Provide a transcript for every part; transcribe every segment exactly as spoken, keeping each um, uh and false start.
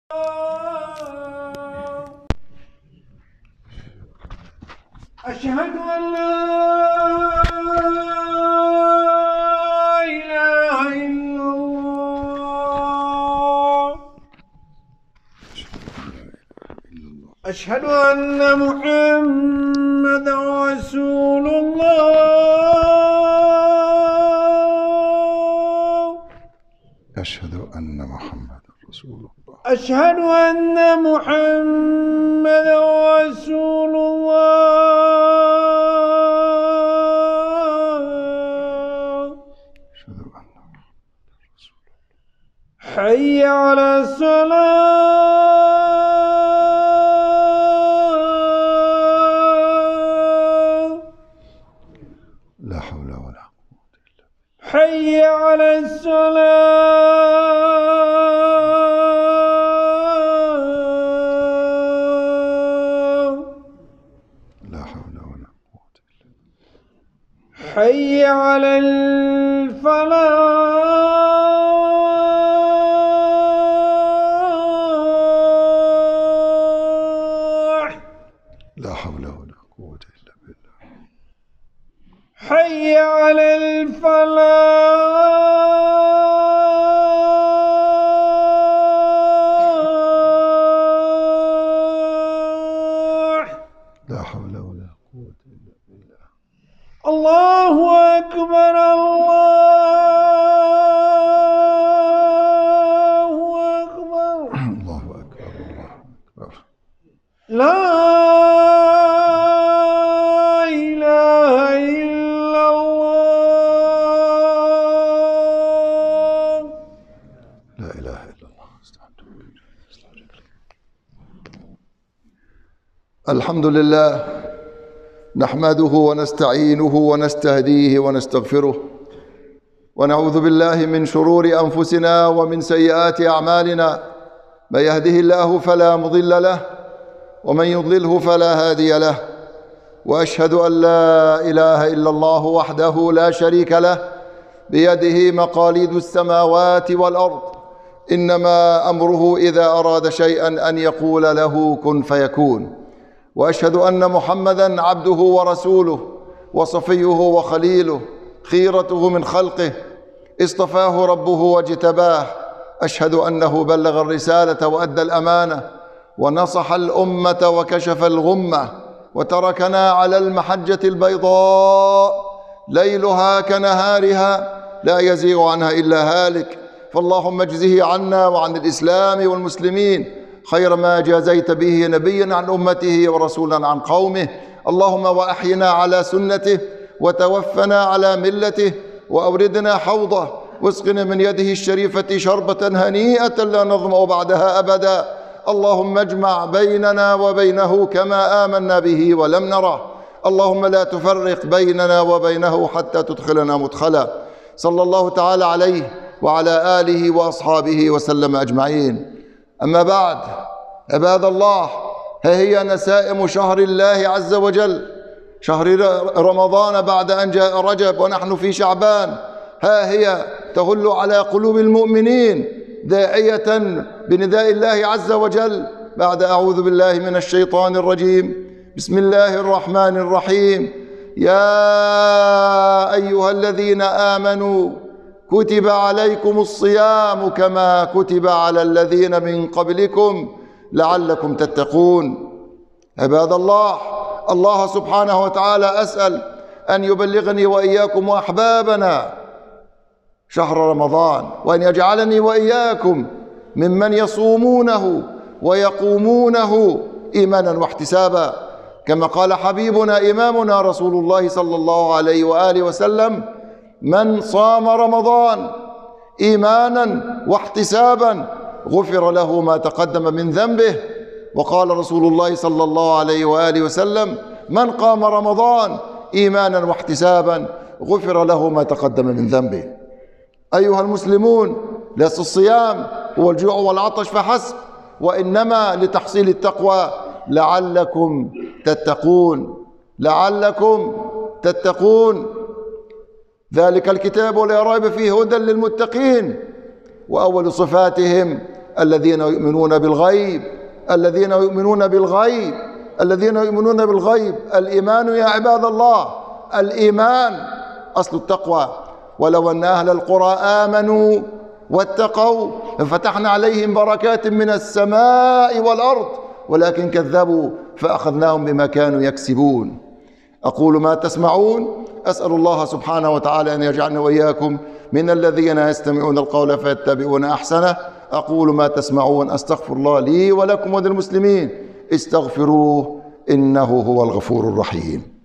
أشهد أن لا إله إلا الله. أشهد أن محمدا رسول الله. أشهد أن محمدا رسول الله. أشهد أن محمدا رسول الله. أشهد أن محمدا رسول الله. حي على الصلاة. لا حول ولا قوة إلا بالله. حي على الصلاة. لا حول ولا قوة إلا بالله. حي على الفلاح. لا حول ولا قوة إلا بالله. حي على الفلاح. لا حول ولا قوة إلا بالله. الله أكبر. الله أكبر. الله أكبر. الله أكبر. لا إله إلا الله. لا إله إلا الله. الحمد لله نحمده ونستعينه ونستهديه ونستغفره، ونعوذ بالله من شرور أنفسنا ومن سيئات أعمالنا. من يهده الله فلا مضل له، ومن يضلله فلا هادي له. وأشهد أن لا إله إلا الله وحده لا شريك له، بيده مقاليد السماوات والأرض. إنما أمره إذا أراد شيئا أن يقول له كن فيكون. وأشهد أن محمدًا عبده ورسوله، وصفيه وخليله، خيرته من خلقه، اصطفاه ربه واجتباه. أشهد أنه بلغ الرسالة وأدى الأمانة، ونصح الأمة وكشف الغمة، وتركنا على المحجة البيضاء ليلها كنهارها لا يزيغ عنها إلا هالك. فاللهم اجزه عنا وعن الإسلام والمسلمين خير ما جازيت به نبيا عن أمته ورسولا عن قومه. اللهم وأحينا على سنته، وتوفنا على ملته، وأوردنا حوضه، واسقنا من يده الشريفة شربة هنيئة لا نظمأ بعدها أبدا. اللهم اجمع بيننا وبينه كما آمنا به ولم نره. اللهم لا تفرق بيننا وبينه حتى تدخلنا مدخلا. صلى الله تعالى عليه وعلى آله وأصحابه وسلم أجمعين. أما بعد، عباد الله، ها هي نسائم شهر الله عز وجل، شهر رمضان بعد أن جاء رجب ونحن في شعبان. ها هي تهل على قلوب المؤمنين داعية بنداء الله عز وجل بعد أعوذ بالله من الشيطان الرجيم. بسم الله الرحمن الرحيم. يا أيها الذين آمنوا كتب عليكم الصيام كما كتب على الذين من قبلكم لعلكم تتقون. عباد الله، الله سبحانه وتعالى أسأل أن يبلغني وإياكم وأحبابنا شهر رمضان، وأن يجعلني وإياكم ممن يصومونه ويقومونه إيمانا واحتسابا، كما قال حبيبنا إمامنا رسول الله صلى الله عليه وآله وسلم: من صام رمضان إيمانا واحتسابا غفر له ما تقدم من ذنبه. وقال رسول الله صلى الله عليه وآله وسلم: من قام رمضان إيمانا واحتسابا غفر له ما تقدم من ذنبه. أيها المسلمون، ليس الصيام هو الجوع والعطش فحسب، وإنما لتحصيل التقوى لعلكم تتقون. لعلكم تتقون. ذلك الكتاب لا ريب فيه هدى للمتقين. وأول صفاتهم الذين يؤمنون بالغيب، الذين يؤمنون بالغيب، الذين يؤمنون بالغيب. الإيمان يا عباد الله، الإيمان أصل التقوى. ولو أن أهل القرى آمنوا واتقوا ففتحنا عليهم بركات من السماء والأرض ولكن كذبوا فأخذناهم بما كانوا يكسبون. أقول ما تسمعون، أسأل الله سبحانه وتعالى أن يجعلنا وإياكم من الذين يستمعون القول فيتبعون أحسنه. أقول ما تسمعون، أستغفر الله لي ولكم وللمسلمين، استغفروه إنه هو الغفور الرحيم.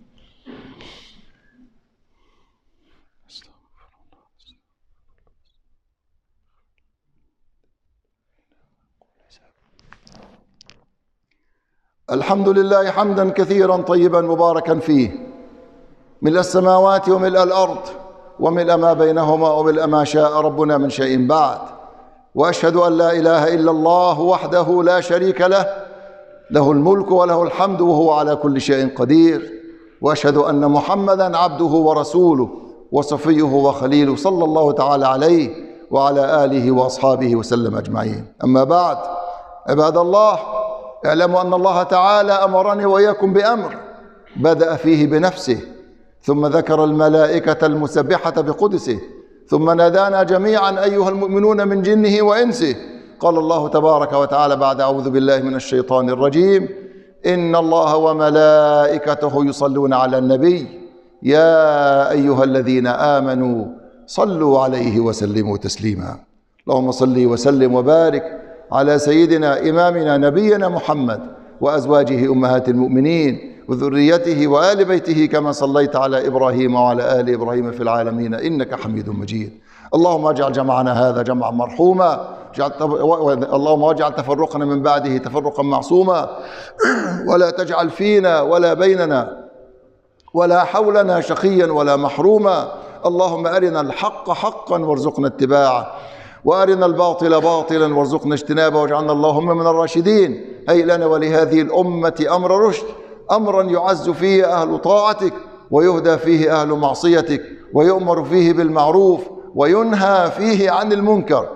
الحمد لله حمدا كثيرا طيبا مباركا فيه، ملء السماوات وملء الأرض وملء ما بينهما وملء ما شاء ربنا من شيء بعد. وأشهد أن لا إله إلا الله وحده لا شريك له، له الملك وله الحمد وهو على كل شيء قدير. وأشهد أن محمدا عبده ورسوله وصفيه وخليله، صلى الله تعالى عليه وعلى آله وأصحابه وسلم أجمعين. أما بعد، عباد الله، اعلموا أن الله تعالى أمرني وإياكم بأمر بدأ فيه بنفسه، ثم ذكر الملائكة المسبحة بقدسه، ثم نادانا جميعا أيها المؤمنون من جنه وإنسه. قال الله تبارك وتعالى بعد أعوذ بالله من الشيطان الرجيم: إن الله وملائكته يصلون على النبي يا أيها الذين آمنوا صلوا عليه وسلموا تسليما. اللهم صل وسلم وبارك على سيدنا إمامنا نبينا محمد وأزواجه أمهات المؤمنين وذريته وآل بيته كما صليت على إبراهيم وعلى آل إبراهيم في العالمين إنك حميد مجيد. اللهم اجعل جمعنا هذا جمعا مرحوما، اللهم اجعل تفرقنا من بعده تفرقا معصوما، ولا تجعل فينا ولا بيننا ولا حولنا شقيا ولا محروما. اللهم أرنا الحق حقا وارزقنا اتباعه، وأرنا الباطل باطلا وارزقنا اجتنابه، واجعلنا اللهم من الراشدين. هيئ لنا ولهذه الأمة أمر رشد، أمرا يعز فيه أهل طاعتك ويهدى فيه أهل معصيتك، ويؤمر فيه بالمعروف وينهى فيه عن المنكر،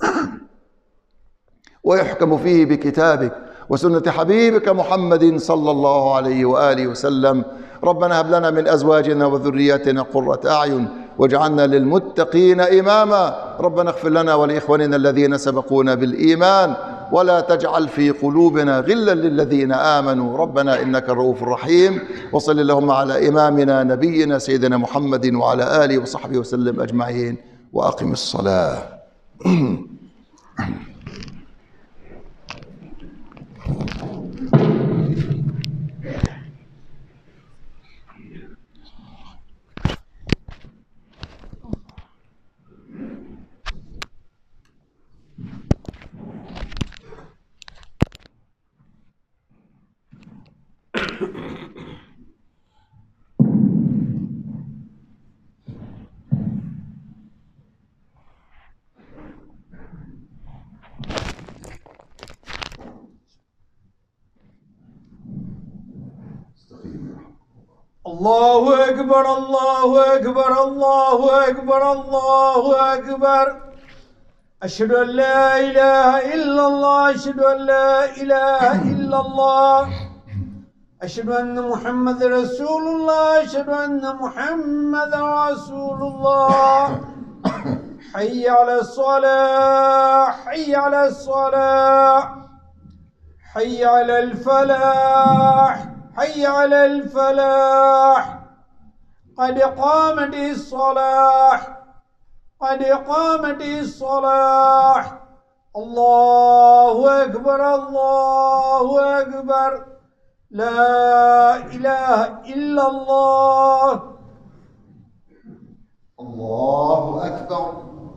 ويحكم فيه بكتابك وسنة حبيبك محمد صلى الله عليه وآله وسلم. ربنا هب لنا من أزواجنا وذرياتنا قرة أعين واجعلنا للمتقين إماما. ربنا اغفر لنا ولإخواننا الذين سبقونا بالإيمان، ولا تجعل في قلوبنا غلا للذين آمنوا ربنا إنك الرؤوف الرحيم. وصل اللهم على إمامنا نبينا سيدنا محمد وعلى آله وصحبه وسلم أجمعين، وأقم الصلاة. الله أكبر الله أكبر الله أكبر الله أكبر. أشهد أن لا إله إلا الله، أشهد أن لا إله إلا الله، أشهد أن محمد رسول الله، أشهد أن محمد رسول الله. حي على الصلاة، حي على الصلاة، حي على الفلاح، حي على الفلاح. قد قامت الصلاة، قد قامت الصلاة. الله أكبر الله أكبر. لا إله إلا الله. الله أكبر.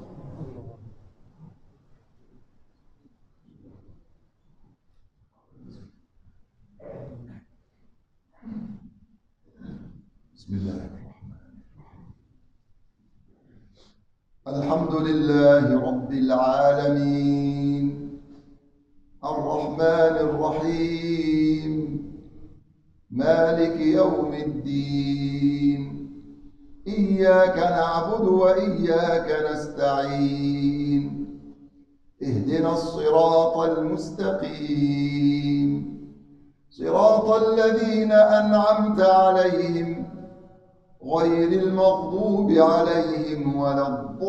بسم الله الرحمن الرحيم. الحمد لله رب العالمين، الرحمن الرحيم، مالك يوم الدين. إياك نعبد وإياك نستعين، اهدنا الصراط المستقيم صراط الذين أنعمت عليهم غير المغضوب عليهم ولا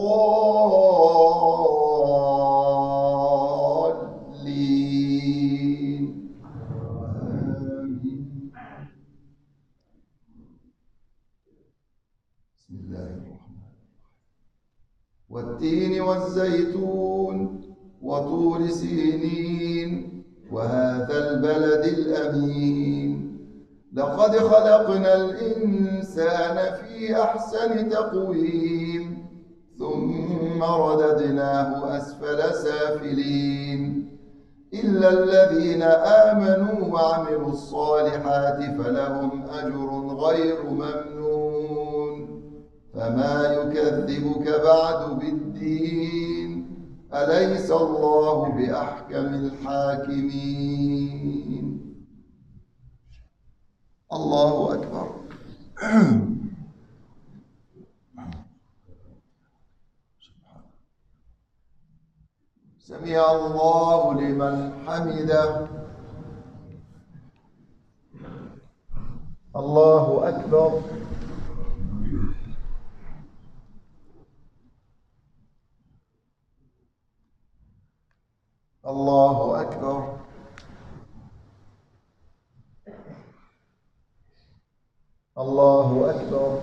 الضالين آمين. بسم الله الرحمن الرحيم والتين والزيتون وطور سينين وهذا البلد الأمين لقد خلقنا الإنسان في أحسن تقويم ثم رددناه أسفل سافلين إلا الذين آمنوا وعملوا الصالحات فلهم أجر غير ممنون فما يكذبك بعد بالدين أليس الله بأحكم الحاكمين الله أكبر سمع الله لمن حمده الله أكبر الله أكبر الله أكبر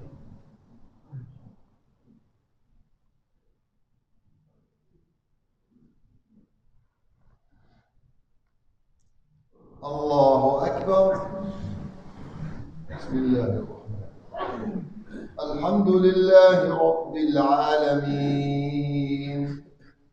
الله أكبر بسم الله الرحمن الرحيم الحمد لله رب العالمين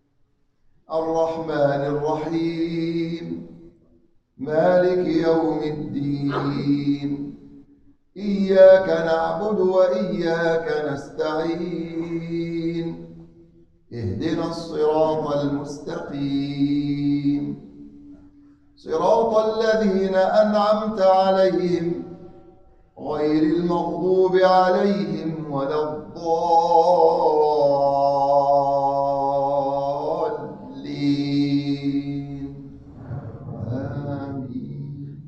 الرحمن الرحيم مالك يوم الدين إياك نعبد وإياك نستعين اهدنا الصراط المستقيم صراط الذين أنعمت عليهم غير المغضوب عليهم ولا الضالين آمين.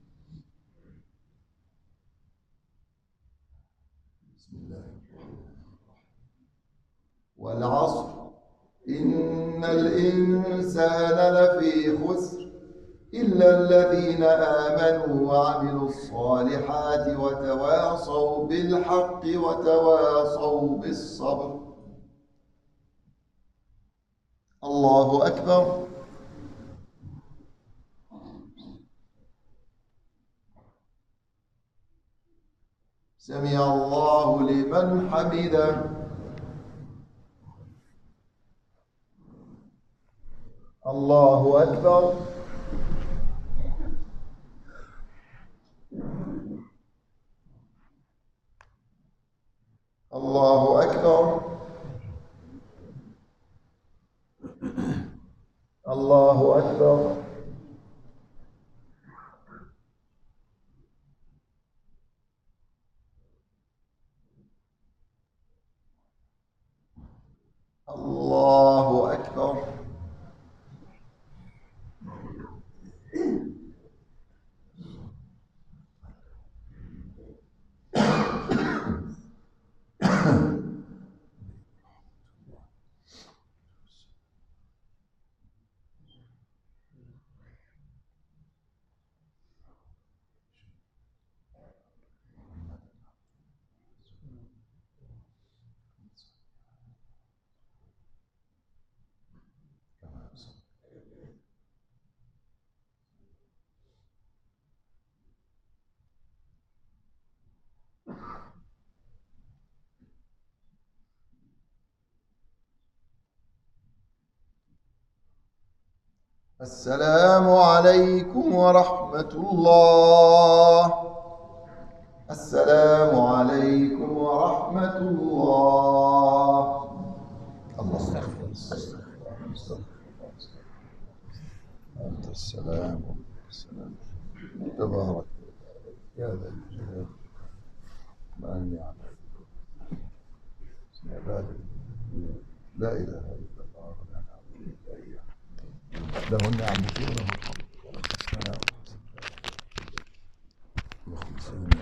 بسم الله الرحمن الرحيم والعصر إن الإنسان لفي خسر إلا الذين آمنوا وعملوا الصالحات وتواصوا بالحق وتواصوا بالصبر الله أكبر سمع الله لمن حمده الله أكبر الله أكبر الله أكبر الله أكبر السلام عليكم ورحمة الله السلام عليكم ورحمة الله الله استغفر أنت السلام السلام تبارك يا ذا الجلال ما النعم لا إله إلا الله له النعم وله الحمد.